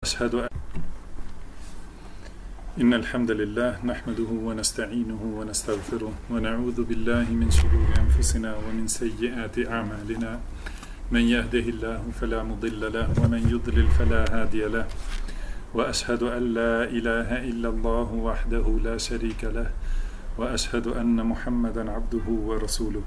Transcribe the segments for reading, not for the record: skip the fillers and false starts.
أشهد أن إن الحمد لله نحمده ونستعينه ونستغفره ونعوذ بالله من شرور أنفسنا ومن سيئات أعمالنا من يهده الله فلا مضل له ومن يضلل فلا هادي له وأشهد أن لا إله إلا الله وحده لا شريك له وأشهد أن محمدا عبده ورسوله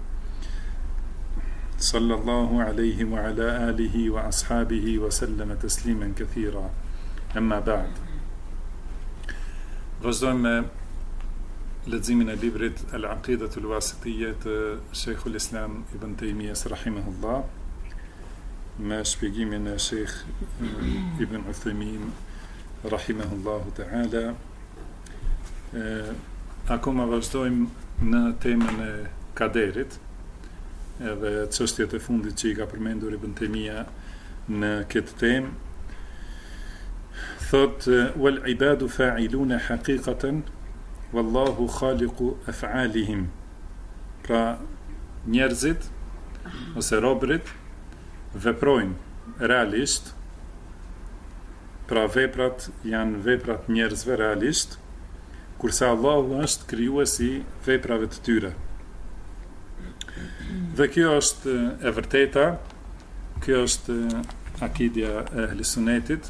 صلى الله عليه وعلى آله وأصحابه وسلم تسليما كثيرا أما بعد. Vazhdojmë me leximin e librit Al-Aqidatul Wasitiyya të Sheikhul Islam Ibn Taymiyas rahimahullah me shpjegimin e Sheikh Ibn Uthaymin rahimahullahu ta'ala. Akoma vazhdojmë në temën e kaderit, edhe çështjet e fundit që i ka përmendur Ibn Taymija në këtë temë. Thot wal ibadu fa'iluna haqiqatan wallahu khaliqu af'alihim. Pra njerëzit ose robërit veprojnë realisht, pra veprat janë veprat njerëzve realisht, kurse Allahu është krijuesi veprave të tyre. Dhe kjo është e vërteta, kjo është akidja e Ehlis Sunnetit.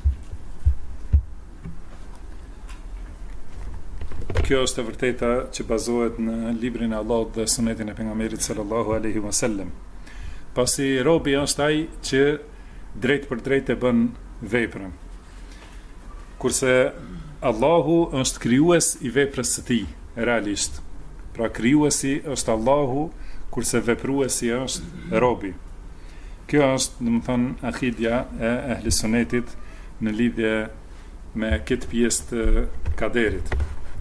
Kjo është e vërteta që bazohet në librin e Allahut dhe sunetin e pejgamberit sallallahu alaihi wasallam. Pasi robi është ai që drejt për drejt e bën veprën. Kurse Allahu është krijues i veprës së tij, realisht. Pra krijuesi është Allahu, kurse vepruesi është robi. Kjo është, domethënë, akidja e Ehlis Sunnetit në lidhje me këtë pjesë të kaderit.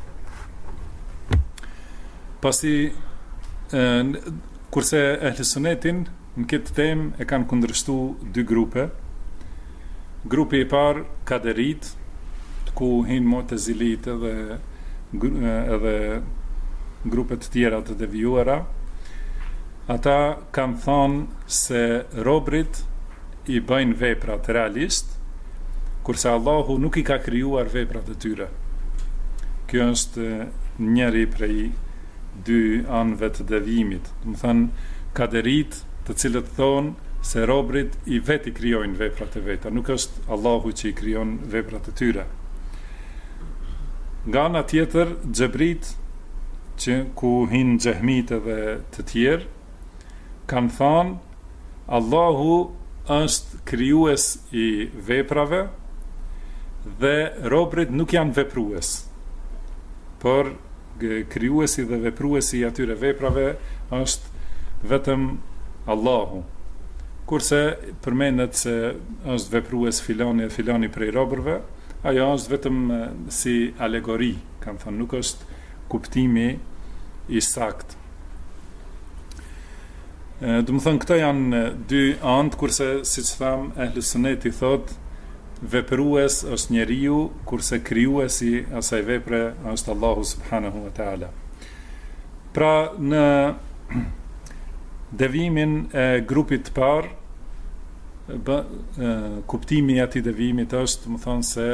Pasi kurse Ehlis Sunnetin në këtë temë e kanë kundërshtuar dy grupe. Grupi i parë kaderit, ku hin Mu'tazilit edhe grupe të tjera të devijuara. Ata kanë thonë se robrit i bëjnë veprat realisht, kurse Allahu nuk i ka krijuar veprat e tyre. Kjo është njëri prej dy anëve të devijimit. Do të thënë kaderit, të cilët thonë se robrit i vetë i krijojnë veprat e veta, nuk është Allahu që i krijon veprat e tyre. Nga ana tjetër, xhebrit, që ku hin xehmit edhe të tjerë, kanë thënë Allahu është krijues i veprave dhe robrit nuk janë veprues. Por krijuesi dhe vepruesi i atyre veprave është vetëm Allahu. Kurse përmendet se është veprues filani e filani prej robërve, ajo është vetëm si alegori, kanë thënë, nuk është kuptimi i saktë. Do të thënë, këto janë dy anë, kurse siç tham, Ehlis Sunneti thotë veprues është njeriu, kurse krijuesi asaj vepre është Allahu subhanahu wa ta'ala. Pra në devimin e grupit të parë, kuptimi i atij devimit është, më thonë, se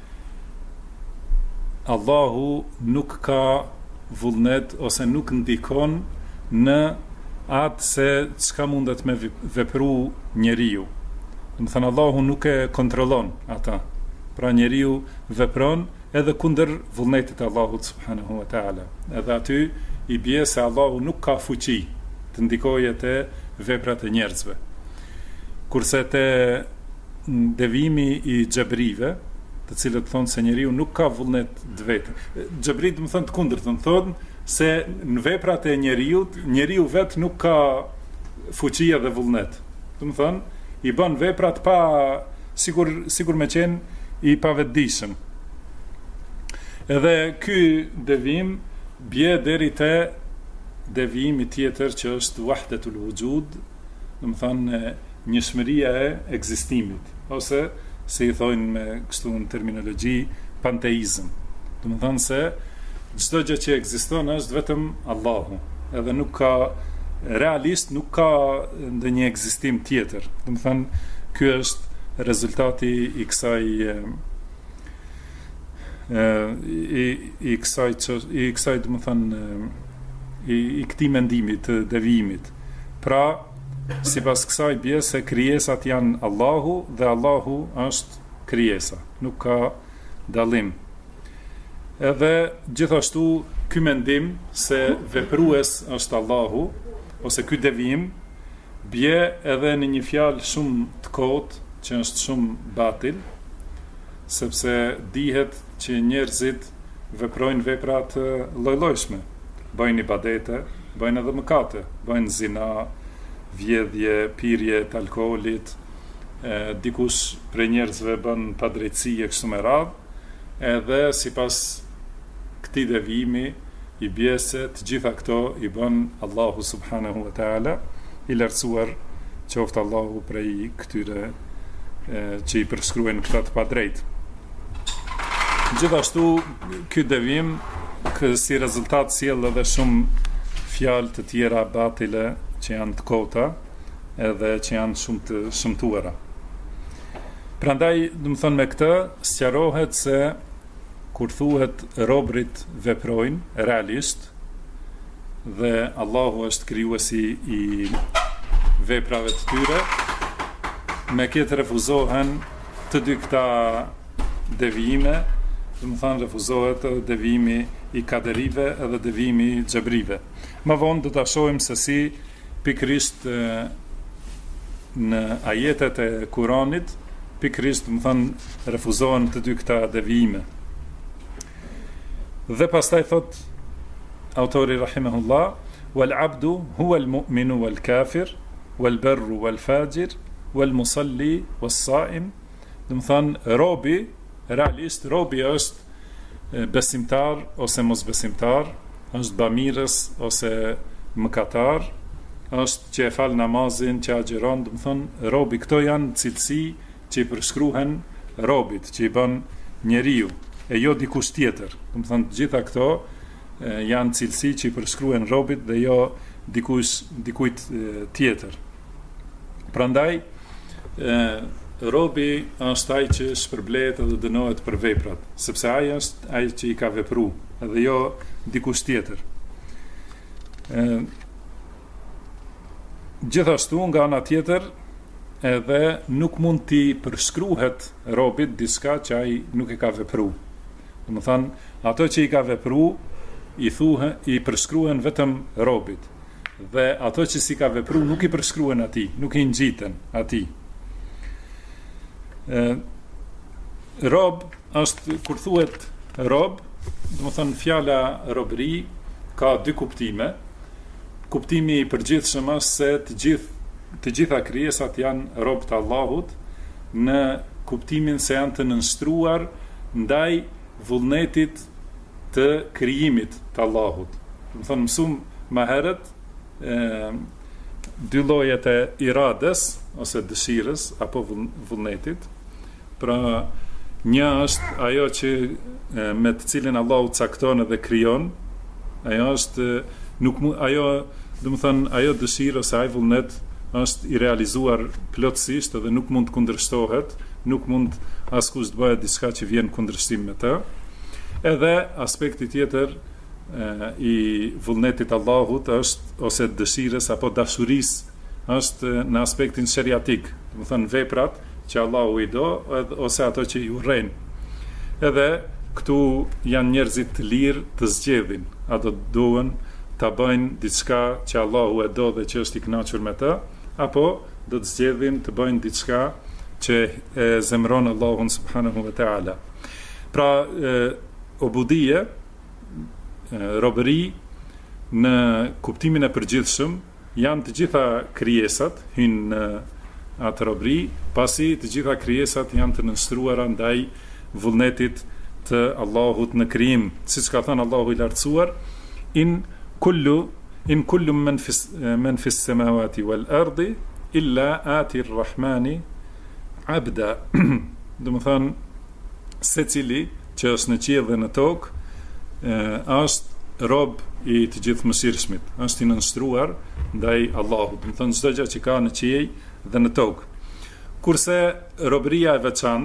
Allahu nuk ka vullnet ose nuk ndikon në atë se çka mundet me vepru njeriu. Do të thënë, Allahu nuk e kontrollon ata. Pra njeriu vepron edhe kundër vullnetit të Allahut subhanahu wa ta'ala. Edhe aty i bie se Allahu nuk ka fuqi të ndikojë te veprat e njerëzve. Kurse te devimi i xhebrive, të cilët thonë se njeriu nuk ka vullnet të vetë. Xhebrit do të thonë të kundërtën, thonë se në veprat e njeriu vetë nuk ka fuqi dhe vullnet. Do të thonë i bën veprat pa sigur me qenë i pavetdijshëm. Edhe ky devim bie deri te devimi tjetër që është wahdatul wujud, do të thonë njëshmëria e ekzistimit, ose se i thojnë me kështu në terminologji panteizëm. Do të thonë se çdo gjë që ekziston është vetëm Allahu, edhe nuk ka realisht nuk ka ndonjë ekzistim tjetër. Do të thënë, ky është rezultati i kësaj i kësaj do të thënë i këtij mendimit të devijimit. Pra, sipas kësaj bie se krijesat janë Allahu dhe Allahu është krijesa, nuk ka dallim. Edhe gjithashtu ky mendim se veprues është Allahu ose ky devijim bie edhe në një fjalë shumë të kotë që është shumë batil, sepse dihet që njerëzit veprojnë vepra të lloj-llojshme, bëjnë ibadete, bëjnë edhe mëkate, bëjnë zina, vjedhje, pirje të alkoolit, dikush prej njerëzve bën padrejtësi e kështu me radhë, edhe sipas këtij devijimi i bie se të gjitha këto i bën Allahu subhanahu wa taala, i lartësuar qoftë Allahu prej këtyre që i përshkruajnë këta të padrejtë. Gjithashtu ky devijim si rezultat sjell edhe shumë fjalë të tjera batile që janë të kota edhe që janë shumë të shëmtuara. Prandaj, do të thonë me këtë, sqarohet se kur thuhet robrit veprojnë realisht dhe Allahu është krijuesi i veprave të tyre, me këtë refuzohen të dy këta devijime, do të thonë refuzohet edhe devijimi i kaderive edhe devijimi i xhebrive. Më vonë do ta shohim se si pikërisht në ajetet e Kuranit pikërisht do të thonë refuzohen të dy këta devijime. Dhe pastaj thot autori rahimahullah, wal abdu huwa al mu'minu wal kafir wal barru wal fajir wal musalli was saim. Do të thonë robi, realisht robi është besimtar ose mosbesimtar, është bamirës ose mëkatar, është që e fal namazin, që agjeron, do të thonë robi. Këto janë cilësi që i përshkruhen robit, që i bën njeriu, e jo dikush tjetër. Do të thonë gjitha këto janë cilësi që i përshkruhen robit dhe jo dikujt tjetër. Prandaj robi është ai që shpërblehet dhe dënohet për veprat, sepse ai është ai që i ka vepruar dhe jo dikush tjetër. Gjithashtu nga ana tjetër edhe nuk mund t'i përshkruhet robit diçka që ai nuk e ka vepruar. Do të thonë, ato që i ka vepruar i përshkruhen vetëm robit, dhe ato që si ka vepruar nuk i përshkruhen atij, nuk i ngjiten atij. Rob është, kur thuhet rob, do të thonë fjala robëri ka dy kuptime. Kuptimi i përgjithshëm është se të gjitha krijesat janë rob të Allahut, në kuptimin se janë të nënshtruar ndaj vullnetit të krijimit të Allahut. Do të thonë mësum më herët dy llojet e irades ose dëshirës apo vullnetit. Pra, një është ajo që me të cilin Allahu cakton dhe krijon, ajo është ajo, do të thonë, ajo dëshirë ose ai vullnet është i realizuar plotësisht dhe nuk mund të kundërshtohet, nuk mund askush të bëjë diçka që vjen kundërshtim me të. Edhe aspekti tjetër i vullnetit Allahut është, ose dëshirës apo dashurisë, është në aspektin sheriatik, do të thonë veprat që Allahu i do ose ato që i urren. Edhe këtu janë njerëzit të lirë të zgjedhin, ato duhen ta bëjnë diçka që Allahu e do dhe që është i kënaqur me të, apo do të zgjedhin të bëjnë diçka që e zemron Allahun subhanahu wa taala. Pra, obudie, robëri në kuptimin e përgjithshëm janë të gjitha krijesat hynë në atë robëri, pasi të gjitha krijesat janë të nënshtruara ndaj vullnetit të Allahut në krijim, siç ka thënë Allahu i lartësuar, in kullu men fis samawati wal ardi illa ati rrahmani abda. Do të thonë, secili që është në qiell dhe në tokë është rob i të gjithë mëshirshmit, është i nënshtruar ndaj Allahut. Do të thonë çdo gjë që ka në qiell dhe në tokë. Kurse robëria e veçantë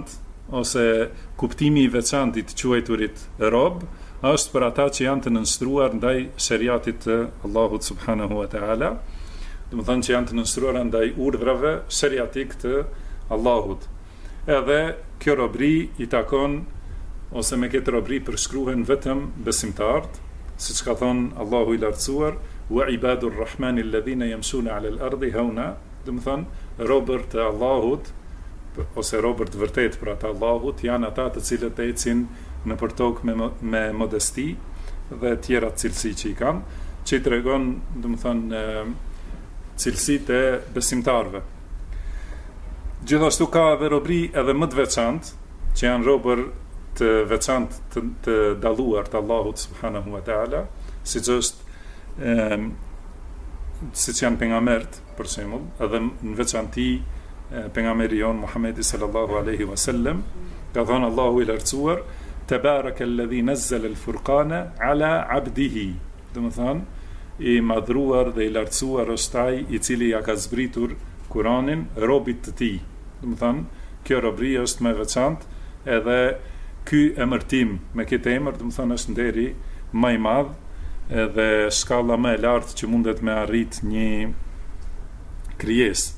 ose kuptimi i veçantë i të quajturit rob është për ata që janë të nënstruar ndaj shariatit të Allahut subhanahu wa taala, do të thonë që janë të nënstruar ndaj urdhrave shariatik të Allahut. Edhe kjo robri i takon, ose me këtë robri përshkruhen vetëm besimtarët, siç ka thënë Allahu i lartësuar, wa ibadur rahmani alladhina yamshuna ala al-ardi hauna, do të thonë robër të Allahut, ose robër të vërtet për ata Allahut, janë ata të cilët ecin në për tokë me modesti dhe tjera cilësi që i kanë, që i tregon, do të thonë, cilësitë e besimtarëve. Gjithashtu ka edhe robri edhe më të veçantë, që janë robër të veçantë të dalluar të Allahut subhanahu wa taala, siç është siç janë pejgamberët, për shembull, edhe në veçanti pejgamberi jon Muhamedi sallallahu alaihi wasallam, ka thënë Allahu i lartësuar, Tabarakalladhi nazzala al-furqana ala 'abdihi. Do të thonë i madhruar dhe i lartësuar është ai i cili ja ka zbritur Kur'anin robit të tij. Do të thonë kjo robri është më e veçantë, edhe ky emërtim me këtë emër, do të thonë është nderi më i madh edhe shkalla më e lartë që mundet me arrit një krijesë.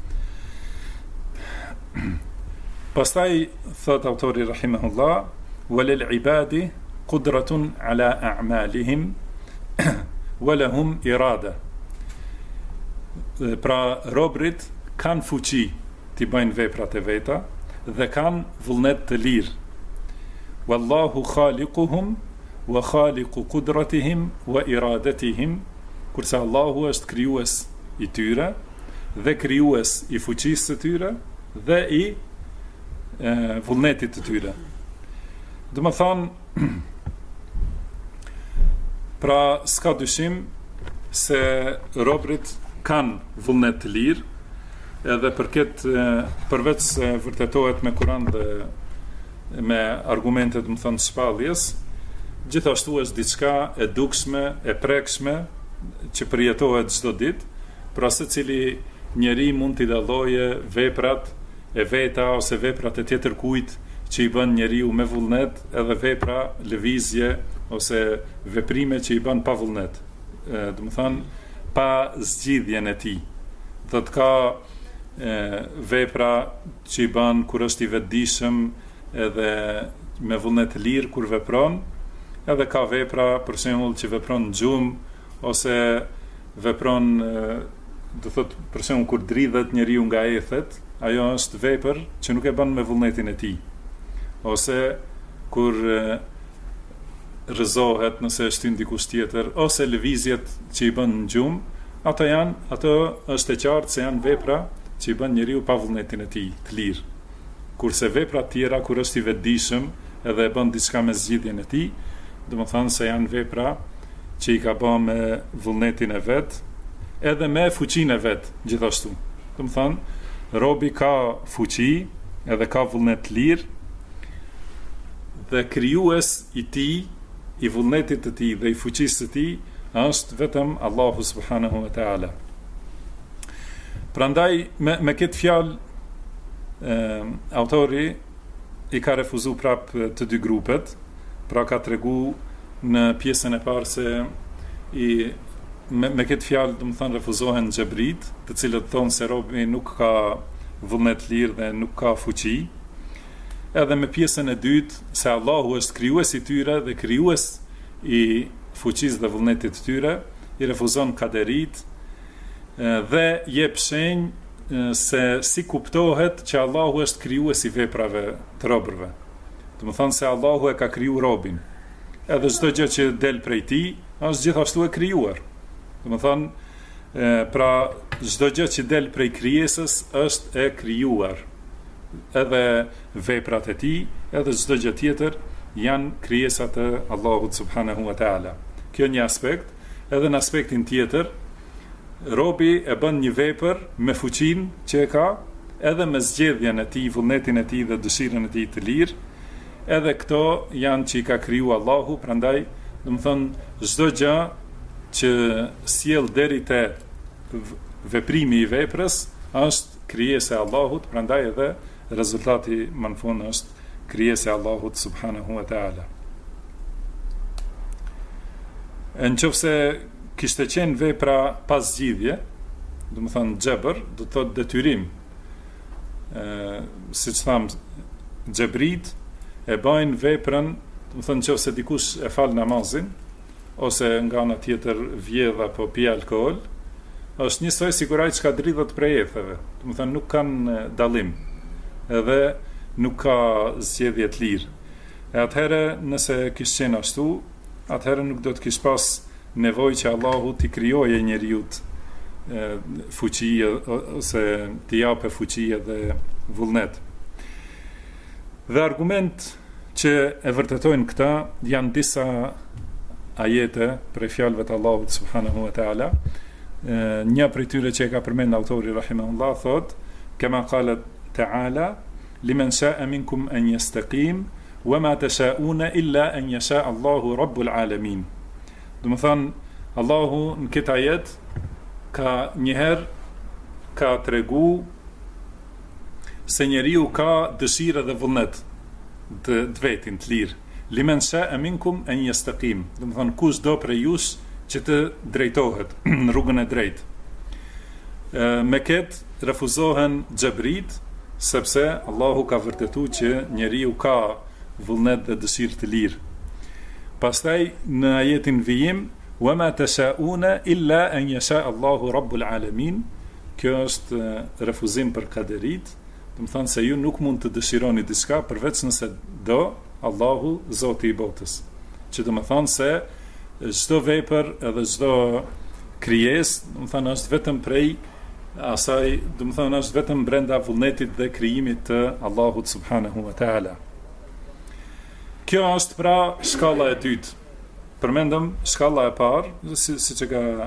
Pastaj thot autori rahimahullah, walil ibadi qudratun ala a'malihim walahum irada. Pra robrit kanë fuqi t'i bëjnë veprat e veta dhe kanë vullnet të lirë. Wallahu khaliquhum wa khaliqu qudratihim wa iradatihim, kurse Allahu është krijues i tyre dhe krijues i fuqisë së tyre dhe i vullnetit të tyre. Do të thonë, pra s'ka dyshim se robrit kanë vullnet të lirë, edhe për këtë përveç se vërtetohet me Kur'an dhe me argumente, do të thonë, shpalljes, gjithashtu është diçka e dukshme, e prekshme që përjetohet çdo ditë, pra secili njeri mund t'i dalloje veprat e veta ose veprat e tjetër kujt që i bën njeriu me vullnet, edhe vepra, lëvizje ose veprime që i bën pa vullnet. Do të thonë pa zgjidhjen e tij. Do të ka vepra që i bën kur është i vetëdijshëm edhe me vullnet të lirë kur vepron, edhe ka vepra për shembull që vepron në gjumë ose vepron, do thot për shembull kur dridhet njeriu nga ethet, ajo është vepër që nuk e bën me vullnetin e tij. Ose kur rrëzohet nëse është hyn dikush tjetër, ose lëvizjet që i bën në gjumë, ato është e qartë se janë vepra që i bën njeriu pa vullnetin e tij të lirë. Kurse vepra tjera kur është i vetëdijshëm edhe e bën diçka me zgjidhjen e tij, do të thonë se janë vepra që i ka bën me vullnetin e vet, edhe me fuqinë e vet gjithashtu. Do të thonë robi ka fuqi edhe ka vullnet të lirë, dhe krijues i tij, i vullnetit të tij dhe i fuqisë të tij është vetëm Allahu subhanahu wa taala. Prandaj me këtë fjalë autori i ka refuzu prap të dy grupet, pra ka tregu në pjesën e parë se me këtë fjalë do të thonë refuzohen xhebrit, të cilët thonë se robi nuk ka vullnet lirë dhe nuk ka fuqi. Edhe me pjesën e dytë se Allahu është krijues i tyre dhe krijues i fuqisë dhe vullnetit të tyre, i refuzon kaderit dhe jep shenjë se si kuptohet që Allahu është krijues i veprave të robërve. Do të thonë se Allahu e ka kriju robin, edhe çdo gjë që del prej tij është gjithashtu e krijuar. Do të thonë, pra çdo gjë që del prej krijesës është e krijuar. Edhe veprat e tij, edhe çdo gjë tjetër janë krijesa të Allahut subhanahu wa taala. Kjo një aspekt, edhe në aspektin tjetër, robi e bën një vepër me fuqinë që e ka, edhe me zgjedhjen e tij, vullnetin e tij dhe dëshirën e tij të lirë, edhe këto janë që i ka kriju Allahu, prandaj, do të thonë çdo gjë që sjell deri te veprimi i veprës është krijesa e Allahut, prandaj edhe rezultati më në fund është krijesa e Allahut subhanahu wa taala. Nëse kishte qenë vepra pas zgjidhje, do të thonë xhebër, do të thotë detyrim. Siç tham, xhebrit e bajnë veprën, do të thonë nëse dikush e fal namazin ose nga ana tjetër vjedh apo pi alkool, është njësoj siguraj që ka dridhët prej etheve. Do të thonë nuk kanë dallim, edhe nuk ka zgjedhje të lirë. E atëherë, nëse kishte qenë ashtu, atëherë nuk do të kish pas nevojë që Allahu t'i krijojë njeriut fuqi ose t'i japë fuqi dhe vullnet. Dhe argument që e vërtetojnë këta janë disa ajete prej fjalëve të Allahut subhanahu wa taala. Një prej tyre që e ka përmend autori rahimahullah thot: "Kama qala ta'ala liman sha'a minkum an yastaqim wa ma tasha'una illa an yasha Allahu rabbul alamin." Do të thonë Allahu në këtë ajet ka njëherë ka tregu se njeriu ka dëshirë dhe vullnet të vetin të lirë. Liman sha'a minkum an yastaqim. Do të thonë kush do prej jush që të drejtohet në rrugën e drejtë. Me këtë refuzohen xhebrit, sepse Allahu ka vërtetuar që njeriu ka vullnet dhe dëshirë të lirë. Pastaj në ajetin vijim, wa ma tasha'una illa an yasha Allahu rabbul alamin, kjo është refuzim për kaderit, do të thonë se ju nuk mund të dëshironi diçka përveç nëse do Allahu Zoti i botës. Që do të thonë se çdo vepër edhe çdo krijesë, do të thonë është vetëm prej asaj, do të thonë është vetëm brenda vullnetit dhe krijimit të Allahut subhanahu wa taala. Kjo është pra shkalla e dytë. Përmendëm shkalla e parë, siç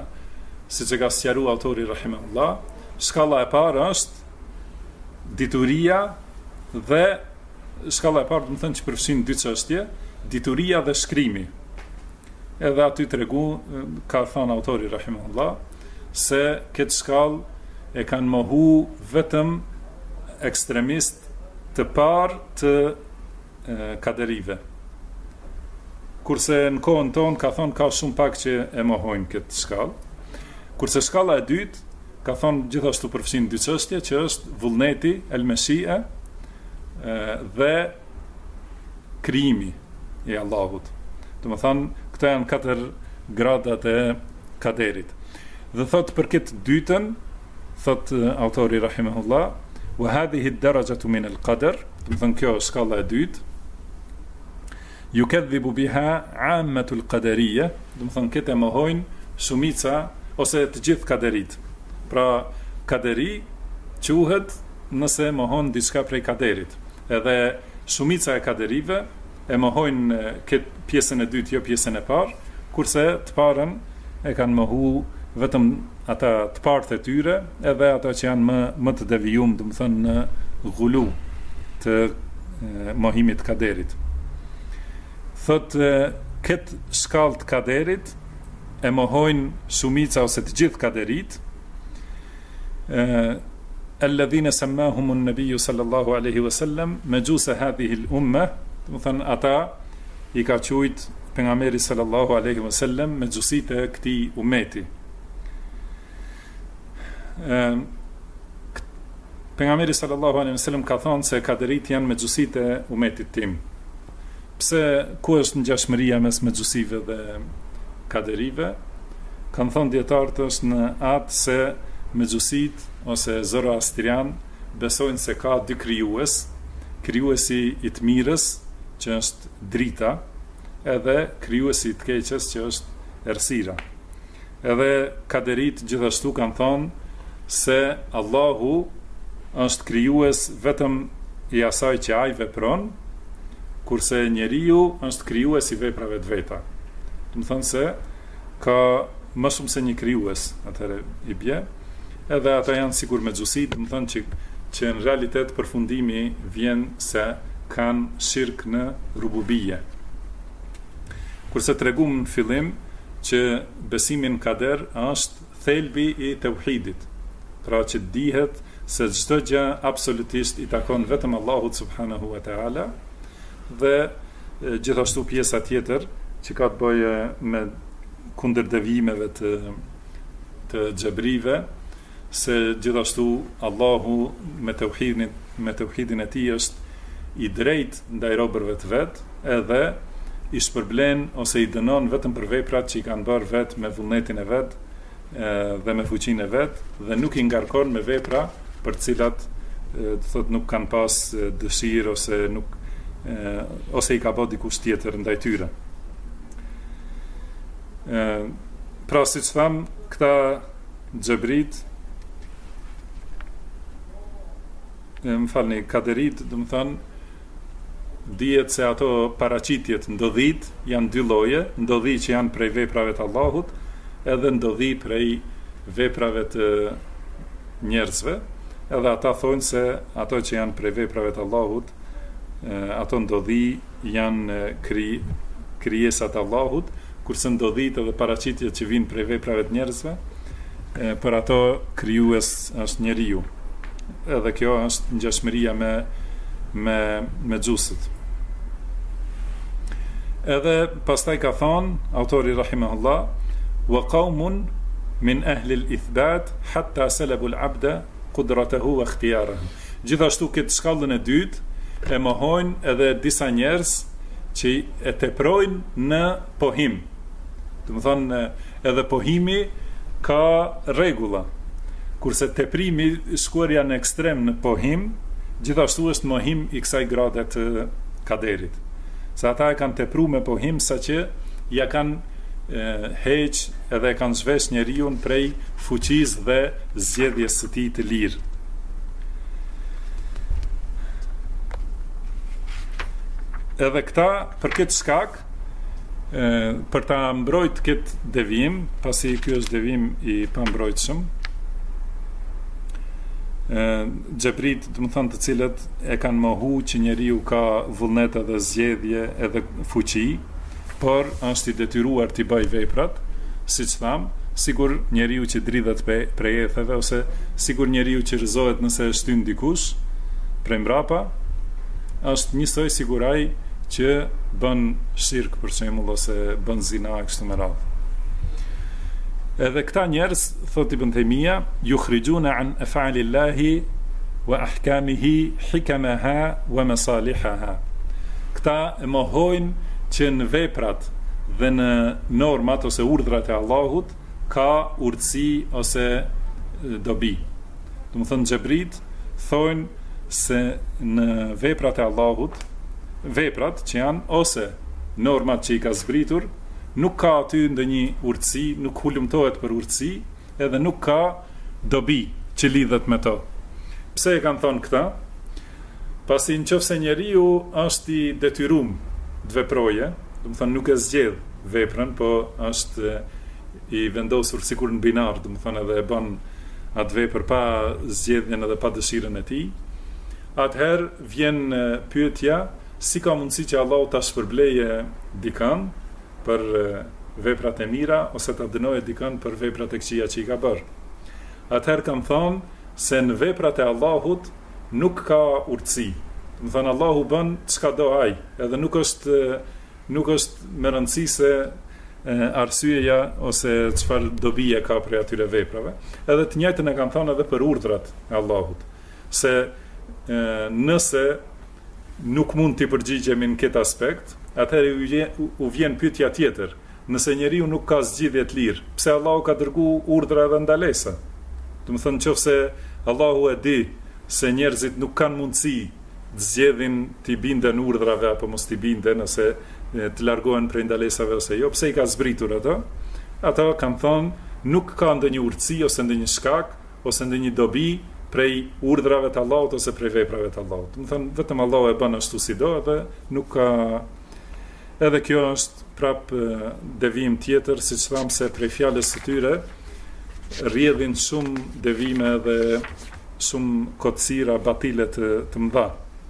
e ka sqaruar autori rahimahullah. Shkalla e parë është dituria dhe shkalla e parë do të thonë që përfshin dy çështje, dituria dhe shkrimi. Edhe aty tregu ka thënë autori rahimahullah se këtë shkallë e kanë mohu vetëm ekstremist të parë të kaderive. Kurse në kohën tonë ka thonë ka shumë pak që e mohojnë këtë shkallë. Kurse shkalla e dytë ka thonë gjithashtu përfshin dy çështje që është vullneti, el-meshia dhe krijimi i Allahut. Do të thonë këto janë 4 gradat e kaderit. Dhe thot për këtë dytën, thot autori rahimahullah, wa hadhihi ad-darajatu min al-qadar, do të thonë kjo është shkalla e dytë. Yukadhibu biha 'ammatu al-qadariyya, do të thonë këtë mohojnë shumica ose të gjithë kaderit. Pra kaderi quhet nëse mohon diçka prej kaderit. Edhe shumica e kaderive e mohojnë këtë pjesën e dytë, jo pjesën e parë, kurse të parën e kanë mohu vetëm ata të partë e tyre, edhe ata që janë më të devijum, do të thonë në gulu të mohimit të kaderit. Thot këtë shkallë të kaderit e mohojnë shumica ose të gjithë kaderit, alladhina sammahum an-nabiy sallallahu alaihi wasallam majusa hadhihi al-umma, do të thonë ata i ka quajt pejgamberi sallallahu alaihi wasallam majusitë e këtij umeti. Pejgamberi sallallahu alaihi wasallam ka thënë se kaderit janë majusitë e umetit tim. Pse ku është ngjashmëria mes majusive dhe kaderive? Kanë thënë dietarët është në atë se majusit ose zoroastrian besojnë se ka dy krijues, krijuesi i të mirës që është drita, edhe krijuesi i të keqes që është errësira. Edhe kaderit gjithashtu kanë thonë se Allahu është krijues vetëm i asaj që ai vepron, kurse njeriu është krijues i veprave të veta. Do të thonë se ka më shumë se një krijues, atëherë i bie, edhe ata janë sigur me xhusit, do të thonë që në realitet përfundimi vjen se kanë shirk në rububije. Kurse tregum në fillim që besimin kader është thelbi i tauhidit, pra që dihet se çdo gjë absolutisht i takon vetëm Allahut subhanahu wa taala, dhe gjithashtu pjesa tjetër që ka të bëjë me kundërdevimeve të xhebrive, se gjithashtu Allahu me tauhidin e tij është i drejtë ndaj robërve të vet, edhe i shpërblen ose i dënon vetëm për veprat që i kanë bërë vet me vullnetin e vet dhe me fuqinë e vet, dhe nuk i ngarkon me vepra për të cilat do thot nuk kanë pas dëshirë ose i ka bërë dikush tjetër ndaj tyre. Pra siç tham, këta xhebrit, kaderit, do të thonë, dihet se ato paraqitjet ndodhit janë dy lloje, ndodhi që janë prej veprave të Allahut, edhe ndodhi prej veprave të njerëzve, edhe ata thonë se ato që janë prej veprave të Allahut, ato ndodhi janë krijesat e Allahut, kurse ndodhit edhe paraqitjet që vinë prej veprave të njerëzve, për ato krijues është njeriu. Edhe kjo është ngjashmëria me xhusit. Edhe pastaj ka thonë autori rahimahullah, wa qaumun min ahli al-ithbat hatta salabu al-abda qudratahu wa ikhtiyarahu. Gjithashtu këtë shkallën e dytë e mohojnë edhe disa njerëz që e teprojnë në pohim. Do të thonë, edhe pohimi ka rregulla, kurse teprimi, shkuarja në ekstrem në pohim, gjithashtu është mohim i kësaj grade të kaderit. Se ata e kanë tepru me pohim, sa që ja kanë heq edhe e kanë zhvesh njeriu prej fuqisë dhe zgjedhjes së tij të lirë. Edhe këta, për këtë shkak, për ta mbrojt këtë devijim, pasi ky është devijim i pambrojtshëm, xhebrit, do të thonë, të cilët e kanë mohu që njeriu ka vullnet edhe zgjedhje edhe fuqi, por është i detyruar të bëjë veprat, siç tham, sigur njeriu që dridhet prej etheve, ose sigur njeriu që rrezohet nëse e shtyn dikush prej mbrapa, është njësoj sigur ai që bën shirk për shembull, ose bën zina kështu me radhë. Edhe këta njerëz, thot Ibn Taymija, yukhrijuna an af'alillahi wa ahkamihi hikamaha wa masalihaha. Këta e mohojnë që në veprat dhe në normat ose urdhrat e Allahut ka urtësi ose dobi. Do të thonë, xhebrit thonë se në veprat e Allahut, veprat që janë ose normat që i ka zbritur, nuk ka aty ndonjë urtësi, nuk hulumtohet për urtësi, edhe nuk ka dobi që lidhet me to. Pse e kanë thonë këta? Pasi nëse njeriu është i detyruar të veproje, do të thonë nuk e zgjedh veprën, po është i vendosur sikur në binar, do të thonë, edhe e bën atë vepër pa zgjedhjen edhe pa dëshirën e tij, atëherë vjen pyetja, si ka mundësi që Allahu ta shpërbleje dikën për veprat e mira, ose ta dënoje dikën për veprat e këqija që i ka bërë. Atëherë kam thonë se në veprat e Allahut nuk ka urtësi. Do të thonë, Allahu bën çka do ai, edhe nuk është me rëndësi se arsyeja ose çfarë dobie ka për atyre veprave. Edhe të njëjtën e kam thonë edhe për urdhrat e Allahut, se nëse nuk mund t'i përgjigjemi në këtë aspekt, atëherë u vjen pyetja tjetër. Nëse njeriu nuk ka zgjidhje të lirë, pse Allahu ka dërguar urdhra dhe ndalesa? Do të thonë, nëse Allahu e di se njerëzit nuk kanë mundësi të zgjedhin t'i binden urdhrave apo mos t'i binden, ose të largohen prej ndalesave ose jo, pse i ka zbritur ato? Ata kanë thonë, nuk ka ndonjë urtësi ose ndonjë shkak ose ndonjë dobi prej urdhrave të Allahut ose prej veprave të Allahut. Do të thonë, vetëm Allahu e bën ashtu si do, dhe nuk ka. Edhe kjo është prap devijim tjetër, siç tham, se prej fjalës së tyre rrjedhin shumë devijime dhe shumë kocira batile të mëdha.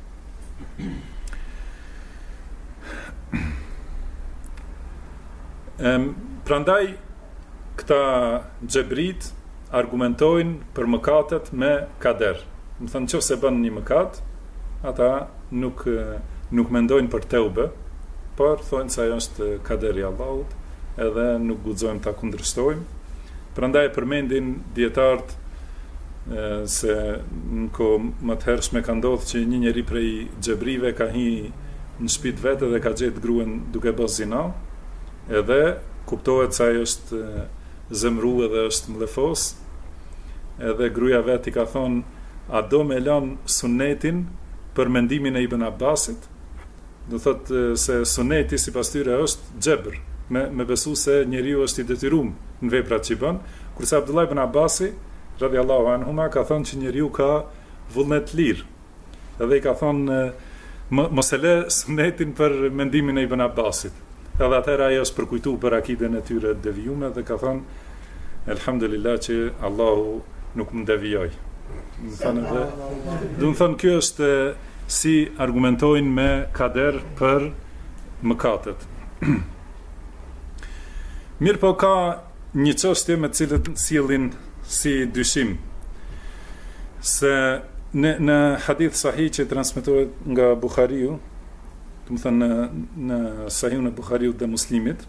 Prandaj këta xhebrit argumentojnë për mëkatet me kader. Do të thonë nëse bën një mëkat, ata nuk mendojnë për teube, por thonë se ajo është kaderi i Allahut, edhe nuk guxojmë ta kundërshtojmë. Prandaj përmendin dietarët se në kohë më të hershme ka ndodhur që një njeri prej xhebrive ka hyrë në shtëpitë vetë dhe ka gjetë gruan duke bërë zina, edhe kuptohet se ajo është zemruar dhe është mllëfos, edhe gruaja vetë i ka thonë: a do me lën sunetin për mendimin e Ibn Abbasit? Do thotë se suneti sipas tyre është xhebr, me besu se njeriu është i detyruar në veprat që bën, kurse Abdullah ibn Abbasi radhiyallahu anhuma ka thënë që njeriu ka vullnet lirë. Edhe i ka thonë mos e lë sunetin për mendimin e Ibn Abbasit. Edhe atëherë ajo është përkujtuar për akiden e tyre të devijuar dhe ka thonë elhamdulillah që Allahu nuk më devijoi. Do të thonë kjo është si argumentojnë me kader për mëkatet. Mirë po ka një çështje me cilën sillin si dyshim, se në hadith sahih që transmetohet nga Buhariu, do të thënë në Sahihun e Buhariut dhe Muslimit,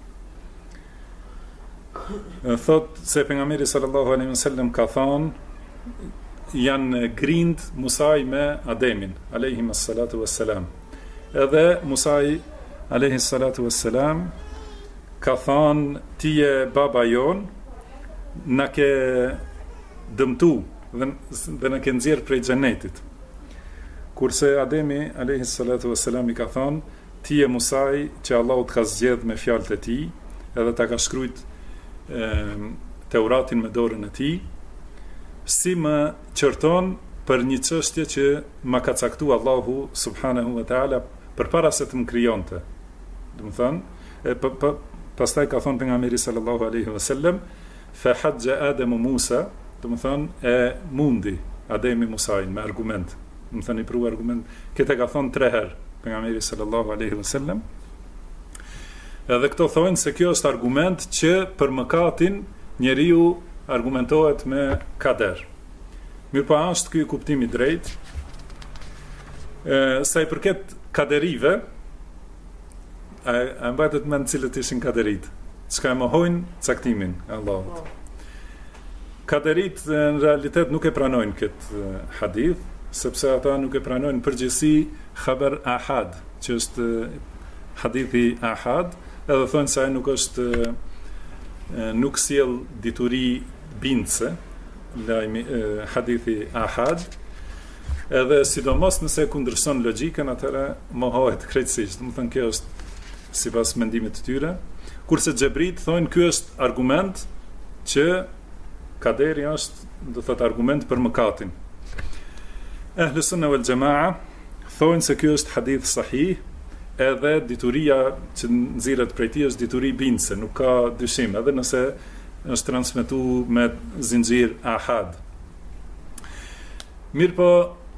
thot se pejgamberi sallallahu alaihi wasallam ka thënë janë grind Musai me Ademin alayhi salatu wassalam. Edhe Musai alayhi salatu wassalam ka thënë ti je baba jon, na ke dëmtu dhe na ke nxjerr prej xhenetit. Kurse Ademi alayhi salatu wassalam i ka thënë ti je Musai që Allahu të ka zgjedh me fjalët e tij, edhe ta ka shkruajt Teuratin me dorën e tij, si më qërton për një çështje që ma ka caktuar Allahu subhanahu wa taala përpara se të më krijonte. Do të thonë, pastaj ka thonë pejgamberi sallallahu alaihi wasallam, fa hajja Adamu Musa, do të thonë e mundi Ademi Musain me argument. Do të thonë i pru argument. Këtë ka thonë 3 herë pejgamberi sallallahu alaihi wasallam. Edhe këto thonë se kjo është argument që për mëkatin njeriu argumentohet me kader. Mirë po është ky kuptimi drejt. Sa i përket kaderive, a mbajtet mend cilët ishin kaderit, çka e mohojnë caktimin e Allahut. Kaderit në realitet nuk e pranojnë këtë hadith, sepse ata nuk e pranojnë përgjithësi khabar ahad, që është hadithi ahad, edhe thonë se ai nuk sjell dituri bindse, hadithi ahad, edhe sidomos nëse kundërshton logjikën, atëherë mohohet krejtësisht. Do të thonë kjo është sipas mendimit të tyre. Kurse xhebrit thonë ky është argument që kaderi është, do të thotë argument për mëkatin. Ehlu sunna wal jamaa thonë se ky është hadith sahih, edhe dituria që nxirret prej tij është dituri bindse, nuk ka dyshim, edhe nëse është transmetuar me zinxhir ahad. Mirë po,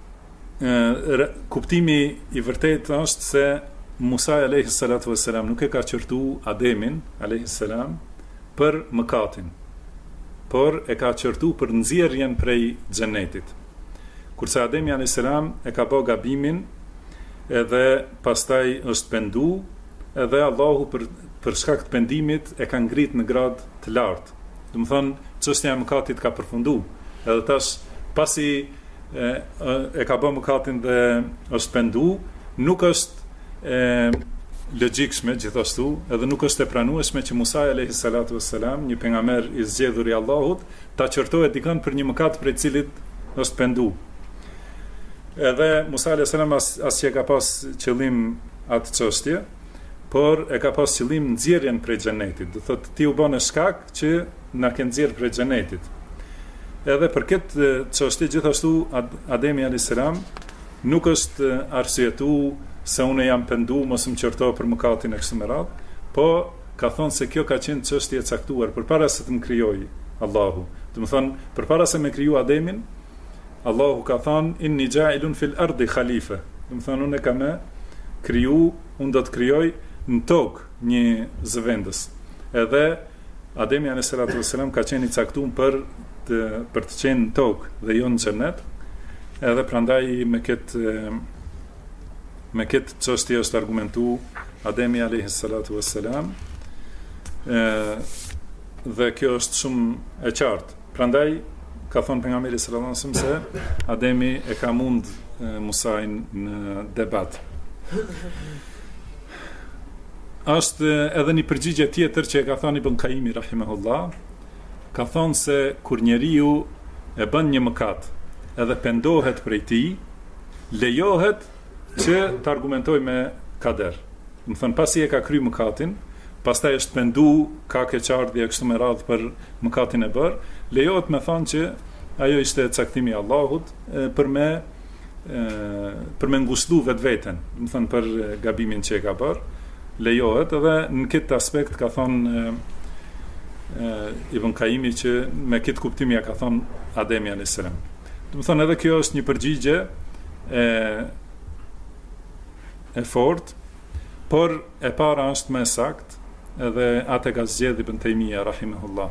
kuptimi i vërtet është se Musa alayhi salatu wassalam nuk e ka qërtu Ademin alayhi salam për mëkatin, por e ka qërtu për nxjerrjen prej xhenetit. Kurse Ademi alayhi salam e ka bë gabimin, edhe pastaj është pendu, edhe Allahu për shkak të pendimit e ka ngrit në grad të lartë. Do të thonë çështja e mëkatit ka përfunduar. Edhe tash pasi e ka bë mëkatin dhe është pendu, nuk është logjikshme gjithashtu, edhe nuk është e pranueshme që Musa alayhi salatu wassalam, një pejgamber i zgjedhur i Allahut, ta qortohet dikën për një mëkat për i cilit është pendu. Edhe Musa alayhi salam as që ka pas qëllim atë çështje, por e ka pas qëllim nxjerrjen prej xhenetit. Do thotë ti u bën shkak që na ke nxjerr prej xhenetit. Edhe për këtë çështje gjithashtu Ademi alayhis salam nuk është arsyetuar se unë jam pendu, mos më qorto për mëkatin e kësaj me radhë, po ka thonë se kjo ka qenë çështje e caktuar përpara se të më krijojë Allahu. Do të thonë përpara se më krijoi Ademin, Allahu ka thonë inni ja'ilun fil ardi khalifa. Do të thonë unë kam kriju, unë do të krijoj në tokë një zëvendës. Edhe Ademi alayhis salatu wassalam ka qenë i caktuar për të qenë në tokë dhe jo në xhenet. edhe prandaj me këtë çështje është argumentu Ademi alayhi salatu wassalam, dhe kjo është shumë e qartë. Prandaj ka thonë pejgamberi sallallahu alajhi wasallam se Ademi e ka mund Musain në debat. Është edhe një përgjigje tjetër që e ka thënë Ibn Qayyimi rahimahullah, ka thonë se kur njeriu e bën një mëkat edhe pendohet prej tij, lejohet që të argumentoj me kader. Më thënë, pasi e ka kry mëkatin, pastaj është pendu, ka keqardhje kështu me radhë për mëkatin e bërë, lejohet me thonë që ajo ishte caktimi i Allahut për me ngushëllu vetveten, më thënë për gabimin që e ka bërë, lejohet. Edhe në këtë aspekt ka thonë Ibn Qayyimi që me këtë kuptim ja ka thonë Ademi alayhis salam. Do të thonë edhe kjo është një përgjigje e fortë, por e para është më sakt, edhe atë ka zgjedhur Ibn Taymija rahimahullah.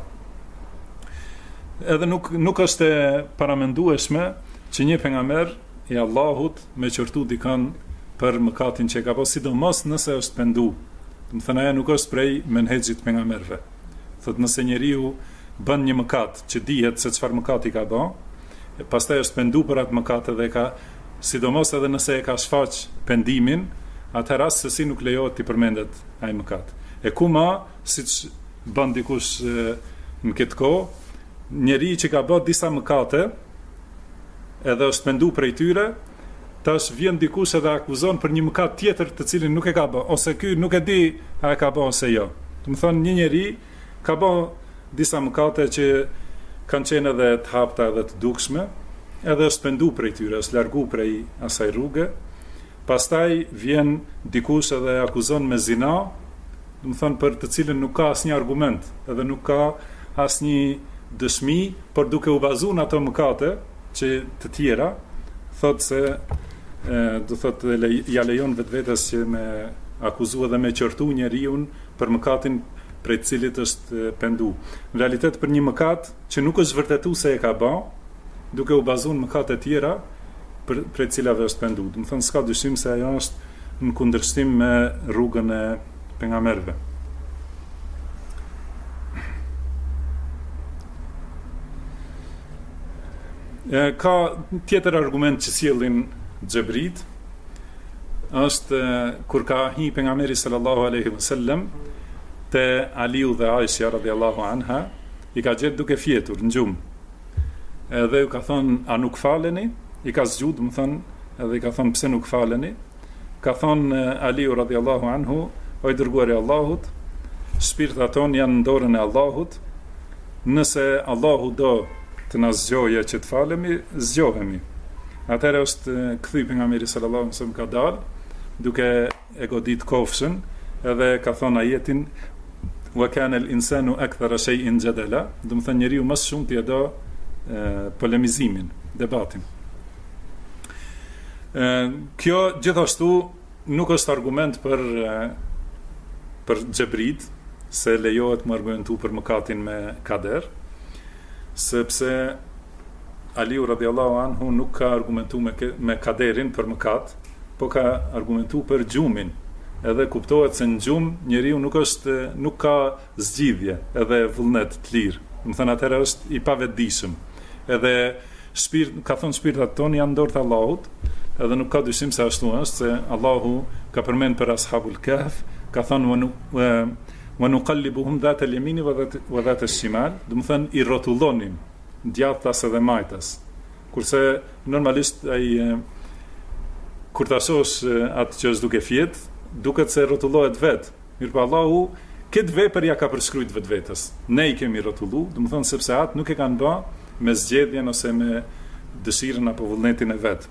Edhe nuk është e paramendueshme që një pejgamber i Allahut me qortu dikën për mëkatin që ka bërë, sidomos nëse është pendu. Do të thënë ajo nuk është prej menhexhit të pejgamberëve. Thotë nëse njeriu bën një mëkat që dihet se çfarë mëkati ka bërë, e pastaj është pendu për atë mëkat dhe ka, sidomos edhe nëse e ka shfaq pendimin, atë rast se si nuk lejohet të përmendet ai mëkat. E kuma, siç bën dikush në këtë kohë, njeri që ka bërë disa mëkate, edhe është pendu prej tyre, tash vjen dikush edhe akuzon për një mëkat tjetër të cilin nuk e ka bërë, ose ky nuk e di a e ka bërë ose jo. Do të thonë një njeri ka bërë disa mëkate që kanë qenë edhe të hapta edhe të dukshme, edhe është pendu prej tyre, është largu prej asaj rruge. Pastaj vjen dikush edhe akuzon me zina, do të thonë për të cilën nuk ka asnjë argument, edhe nuk ka asnjë dëshmi, por duke u bazuar në ato mëkate që të tjera, thotë se do thotë ja lejon vetvetes që me akuzu edhe me qortu njeriu për mëkatin prej të cilit është pendu. Në realitet për një mëkat që nuk është vërtetuar se e ka bërë, duke u bazuar në mëkate të tjera për cilave është pendu. Do të thonë s'ka dyshim se ajo është në kundërshtim me rrugën e pejgamberëve. Ka tjetër argument që sjellin Xhebrit, është kur ka hi pejgamberi sallallahu alaihi wasallam te Aliu dhe Aisha radhiyallahu anha, i ka gjetë duke fjetur në gjumë. Edhe ju ka thonë, a nuk faleni? I ka zgjut, më thonë, edhe i ka thonë, pse nuk faleni? Ka thonë Aliu radhiyallahu anhu, o i dërguari i Allahut, shpirtat tonë janë në dorën e Allahut, nëse Allahu do të na zgjoje që të falemi, zgjohemi. Atëherë është kthy pejgamberi sallallahu alaihi wasallam ka dalë, duke e godit kofshën, edhe ka thonë ajetin wa kana al-insanu akthara shay'in jadala, do të thonë njeriu më shumë të do polemizimin, debatin. Kjo gjithashtu nuk është argument për Xhebrit, se lejohet më argumentu për mëkatin me kader, sepse Aliu radhiyallahu anhu nuk ka argumentu me kaderin për mëkat, po ka argumentu për gjumin. Edhe kuptohet se në gjumë njeriu nuk ka zgjidhje, edhe vullnet të lirë. Do të thënë atëherë është i pavetdijshëm. Edhe ka thonë shpirtat tonë janë dorë të Allahut, edhe nuk ka dyshim se ashtu është, se Allahu ka përmend për ashabul kahf, ka thonë wa nuqallibuhum dhata al-yamini wa dhata al-shimal, do të thënë i rrotullonin djathtas edhe majtas. Kurse normalisht ai kur ta shohësh atë që është duke fjet, duket se rrotullohet vet. Mirpo Allahu këtë vepër ja ka përshkruajt vetvetes. Ne i kemi rrotullu, do të thonë sepse atë nuk e kanë bë me zgjedhjen ose me dëshirën apo vullnetin e vet.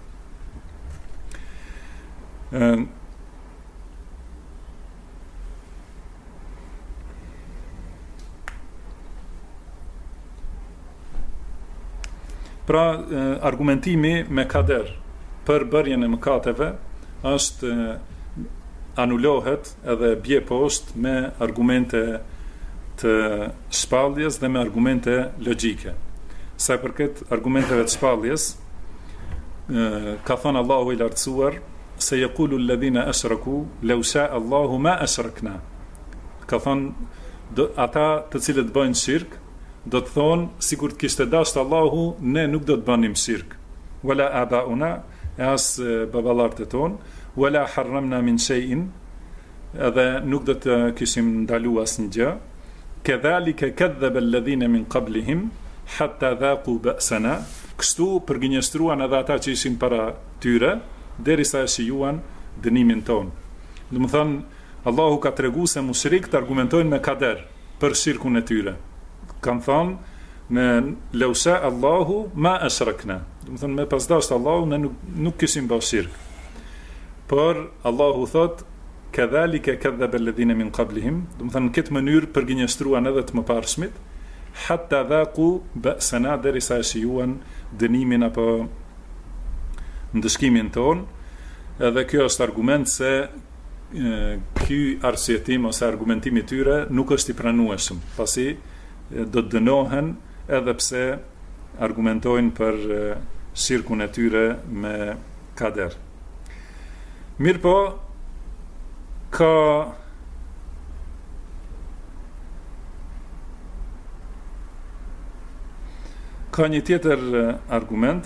Pra, argumentimi me kader për bërjen e mëkateve është anulohet edhe bje poshtë me argumente të shpalljes dhe me argumente logjike. Sa i përket argumenteve të shpalljes, ka thënë Allahu i lartësuar, se yaqulu alladhina ashraku law sha'a Allahu ma ashrakna. Ka thënë ata të cilët bëjnë shirk, do të thonë sikur të kishte dashur Allahu, ne nuk do të bënim shirk. Wala abauna, as baballarët ton, wala harramna min shay'in, edhe nuk do të kishim ndalu asnjë gjë. Kedhalika kadhaba alladhina min qablihim hatta dhaqu ba'sana. Kështu përgënjeshtruan edhe ata që ishin para tyre, derisa e shijuan dënimin ton. Do të thonë, Allahu ka treguar se mushrikët argumentojnë me kader për shirkun e tyre. Kanë thonë, me law sha'a Allahu ma ashrakna. Do të thonë, me pasdasht Allahu ne nuk kishim bërë shirk. Por Allahu thot, kedhalika kadhaba alladhina min qablihim. Do të thonë, në këtë mënyrë përgënjeshtruan edhe të mëparshmit, hatta dhaqu ba'sana, derisa e shijuan dënimin apo ndëshkimin ton. Edhe kjo është argument se ky arsyetim ose argumentimi i tyre nuk është i pranueshëm, pasi do të dënohen edhe pse argumentojnë për shirkun e tyre me kader. Mirë po, ka një tjetër argument.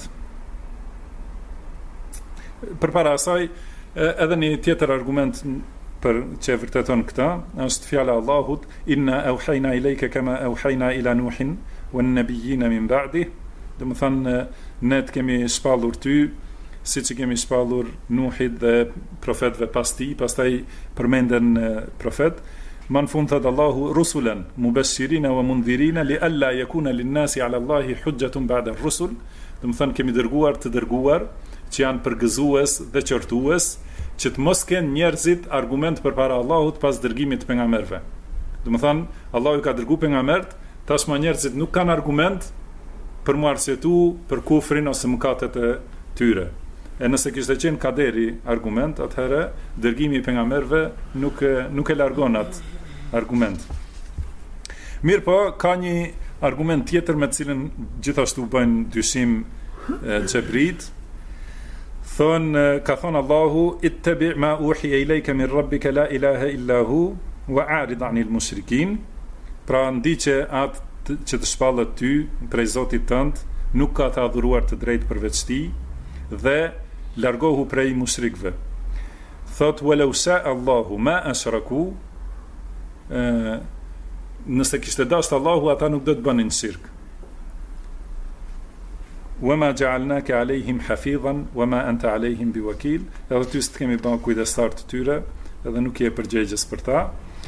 Përpara asaj, edhe një tjetër argument për që e vërteton këta, është fjala Allahut, inna auhajna ilejke kama auhajna ila Nuhin wan nabiyina min ba'dih. Do të thonë, ne të kemi shpallur ty, siç i kemi shpallur Nuhit dhe profetëve pas tij, pastaj përmenden profet. Ma në fund thëtë Allahu rusulan mubashirina wa mundhirina li alla yakuna linnasi ala Allahi hujjatun ba'da rusul. Do të thënë, kemi dërguar të dërguar që janë përgëzues dhe qortues, që të mos kenë njerëzit argument përpara Allahut pas dërgimit të pejgamberëve. Do të thënë, Allahu ka dërguar pejgamberët, tashmë njerëzit nuk kanë argument për mu arsyetu për kufrin ose mëkatet e tyre. E nëse kishte qenë kaderi argument, atëherë dërgimi i pejgamberëve nuk e largon atë argument. Mirë po, ka një argument tjetër me cilën gjithashtu bëjnë dyshim Xhebrit. Ka thonë Allahu, ittabi' ma uhiya ilayka min rabbika la ilaha illa hu wa a'rid 'anil mushrikin. Pra ndiqe atë që të shpallet ty prej Zotit tënd, nuk ka të adhuruar të drejtë përveç tij, dhe largohu prej mushrikëve. Thot, walau sha'a Allahu ma ashraku, nëse kishte dashur Allahu, ata nuk do të bënin shirk. Wama ja'alnaka 'alayhim hafizan wama anta 'alayhim biwakil. Edhe ty s'të kemi bën kujdestar të tyre, edhe nuk je përgjegjës për ta.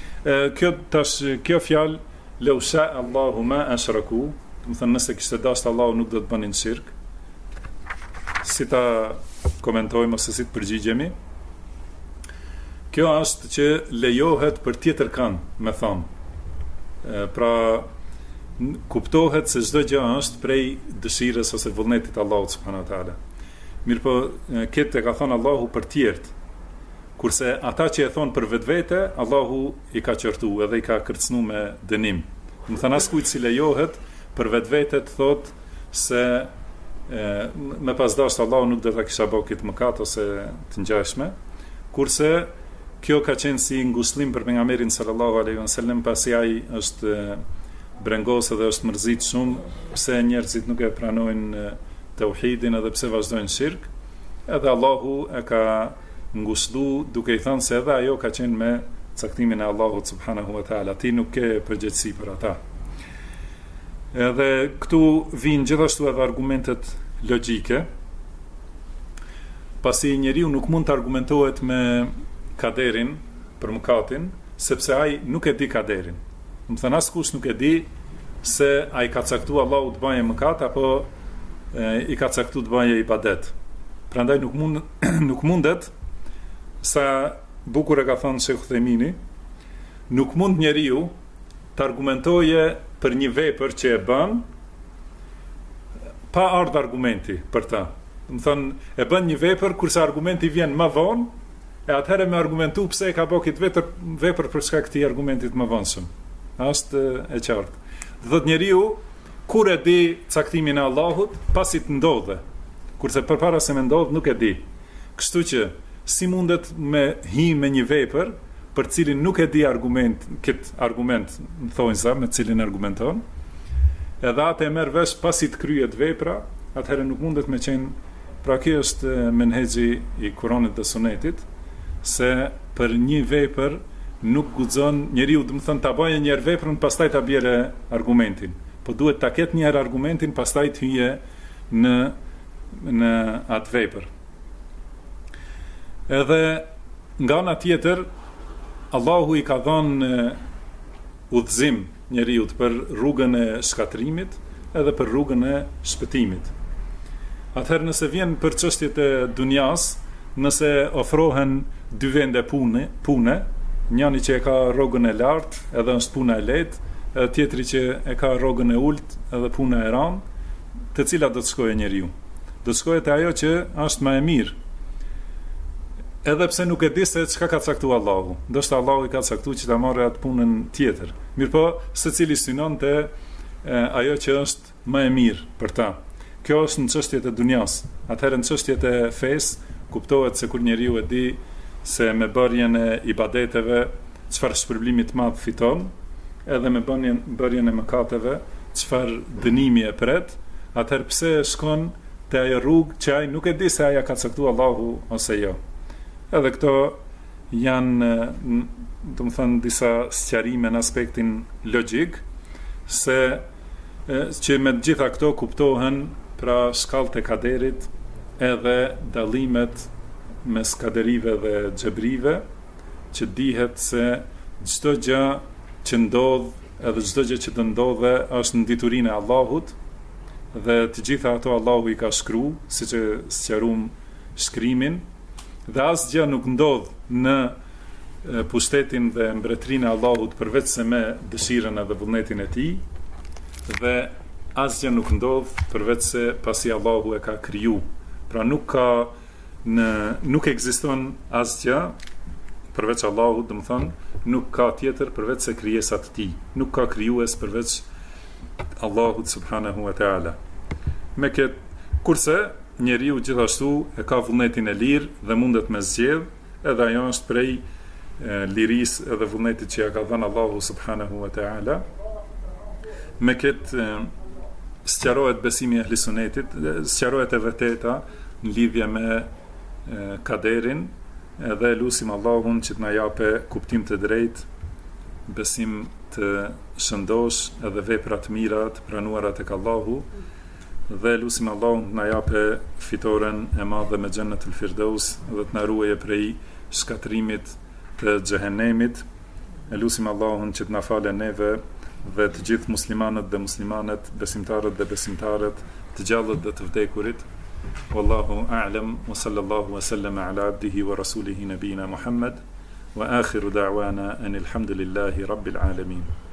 Kjo fjalë law sha'a Allahu ma ashraku, do të thonë, nëse kishte dashur Allahu nuk do të bënin shirk. Si ta komentojmë ose si të përgjigjemi? Kjo është që lejohet për tjetër kanë, me thonë. Pra, kuptohet se çdo gjë është prej dëshirës ose vullnetit të Allahut subhanahu wa taala. Mirë po, këtë e ka thonë Allahu për tjerët. Kurse ata që e thonë për vetvete, Allahu i ka qortu edhe i ka kërcënuar me dënim. Do të thënë, askujt si lejohet për vetvete të thotë se me pasdasht Allahu nuk do ta kisha bërë këtë mëkat ose të ngjashme. Kurse kjo ka qenë si ngushëllim për pejgamberin sallallahu alaihi wasallam, pasi ai është brengos dhe është mërzit shumë pse njerëzit nuk e pranojnë tauhidin edhe pse vazhdojnë shirk. Edhe Allahu e ka ngushëllu duke i thënë se edhe ajo ka qenë me caktimin e Allahut subhanahu wa taala, ti nuk ke përgjegjësi për ata. Edhe këtu vinë gjithashtu edhe argumentet logjike, pasi njeriu nuk mund të argumentohet me kaderin për mëkatin, sepse ai nuk e di kaderin. Do të thënë, askush nuk e di se ai ka caktuar Allahu të bëjë mëkat apo i ka caktuar të bëjë ibadet. Prandaj nuk mundet, sa bukur e ka thënë Sheikh Uthemini, nuk mund njeriu të argumentoje për një vepër që e bën pa ardhur argumenti për ta. Do të thënë, e bën një vepër kurse argumenti vjen më vonë, e atëherë me argumentu pse e ka bërë këtë vepër për shkak të këtij argumentit më vonshëm. Është e qartë. Do thotë, njeriu kur e di caktimin e Allahut, pasi të ndodhe. kurse përpara se më ndodh nuk e di. Kështu që si mundet me hi me një vepër për cilin nuk e di këtë argument në thonjza me cilin argumenton, edhe atë e merr vesh pasi të kryet vepra, atëherë nuk mundet me qenë. Pra kjo është menhexhi i Kuranit dhe Sunetit, se për një vepër nuk guxon njeriu, do të thënë ta bëjë një herë veprën, pastaj ta bjerë argumentin. Po duhet ta ketë një herë argumentin, pastaj të hyje në atë vepër. Edhe nga ana tjetër, Allahu i ka dhënë udhëzim njeriut për rrugën e shkatrimit edhe për rrugën e shpëtimit. Atëherë nëse vjen për çështjet e dunjas, nëse ofrohen dy vende pune, njëri që e ka rrogën e lartë, edhe është puna e lehtë, edhe tjetri që e ka rrogën e ulët, edhe puna e rëndë, të cilat do të shkojë njeriu? Do të shkojë te ajo që është më e mirë. Edhe pse nuk e di se çka ka caktuar Allahu. Ndoshta Allahu i ka caktuar që ta marrë atë punën tjetër. Mirpo secili synon te ajo që është më e mirë për ta. Kjo është në çështjet e dunjas. Atëherë në çështjet e fesë kuptohet se kur njeriu e di se me bërjen e ibadeteve çfarë shpërblimi të madh fiton, edhe me bërjen e mëkateve çfarë dënimi e pret, atëherë pse shkon te ajo rrugë që ai nuk e di se aja ka caktuar Allahu ose jo. Edhe këto janë, do të thënë, disa sqarime në aspektin logjik, se që me gjitha këto kuptohen pra shkallët e kaderit edhe dallimet mes kaderive dhe xhebrive, që dihet se çdo gjë që ndodh edhe çdo gjë që të ndodhe është në diturinë e Allahut, dhe të gjitha ato Allahu i ka shkruar, siç e sqaruam shkrimin, dhe asgjë nuk ndodh në pushtetin dhe mbretërinë e Allahut përveç se me dëshirën edhe vullnetin e tij, dhe asgjë nuk ndodh përveç se pasi Allahu e ka kriju. Pra nuk ekziston asgjë përveç Allahut, do të thonë, nuk ka tjetër përveç se krijesat e tij. Nuk ka krijues përveç Allahut subhanahu wa taala. Me këtë kurse njeriu gjithashtu e ka vullnetin e lirë dhe mundet me zgjedh, edhe ajo është prej lirisë edhe vullnetit që ja ka dhënë Allahu subhanahu wa taala. Me këtë sqarohet besimi i ehli sunetit, sqarohet e vërteta në lidhje me kaderin, edhe lutim Allahun që të na japë kuptim të drejtë, besim të shëndosh edhe vepra të mira të pranuara tek Allahu, dhe lutim Allahun të na japë fitoren e madhe me Xhennetul Firdaus dhe të na ruajë prej shkatrimit të xhehenemit. Lutim Allahun që të na falë neve dhe të gjithë muslimanët dhe muslimanet, besimtarët dhe besimtarët, të gjallët dhe të vdekurit. Wallahu a'lam, wa sallallahu wa sallama ala abdihi wa rasulihi nabina Muhammad, wa akhiru da'wana anil hamdulillahi rabbil alamin.